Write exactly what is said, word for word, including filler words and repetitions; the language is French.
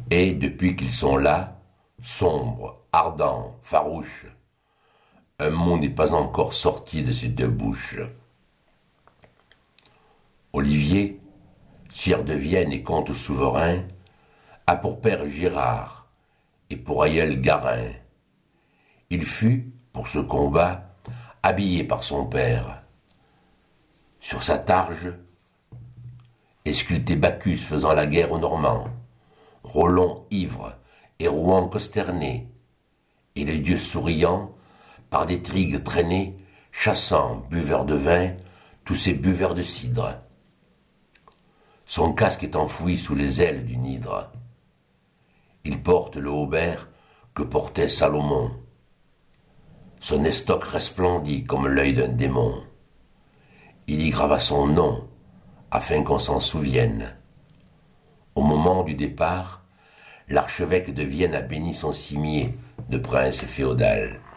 Et depuis qu'ils sont là, sombres, ardents, farouches, un mot n'est pas encore sorti de ces deux bouches. Olivier, sire de Vienne et comte souverain, a pour père Girard et pour aïeul Garin. Il fut, pour ce combat, habillé par son père. Sur sa targe est sculpté Bacchus faisant la guerre aux Normands, Roland ivre et Rouen consterné, et le dieu souriant, par des trigues traînées, chassant, buveurs de vin, tous ces buveurs de cidre. Son casque est enfoui sous les ailes d'une hydre. Il porte le haubert que portait Salomon. Son estoc resplendit comme l'œil d'un démon. Il y grava son nom, afin qu'on s'en souvienne. Au moment du départ, l'archevêque de Vienne a béni son cimier de prince féodal.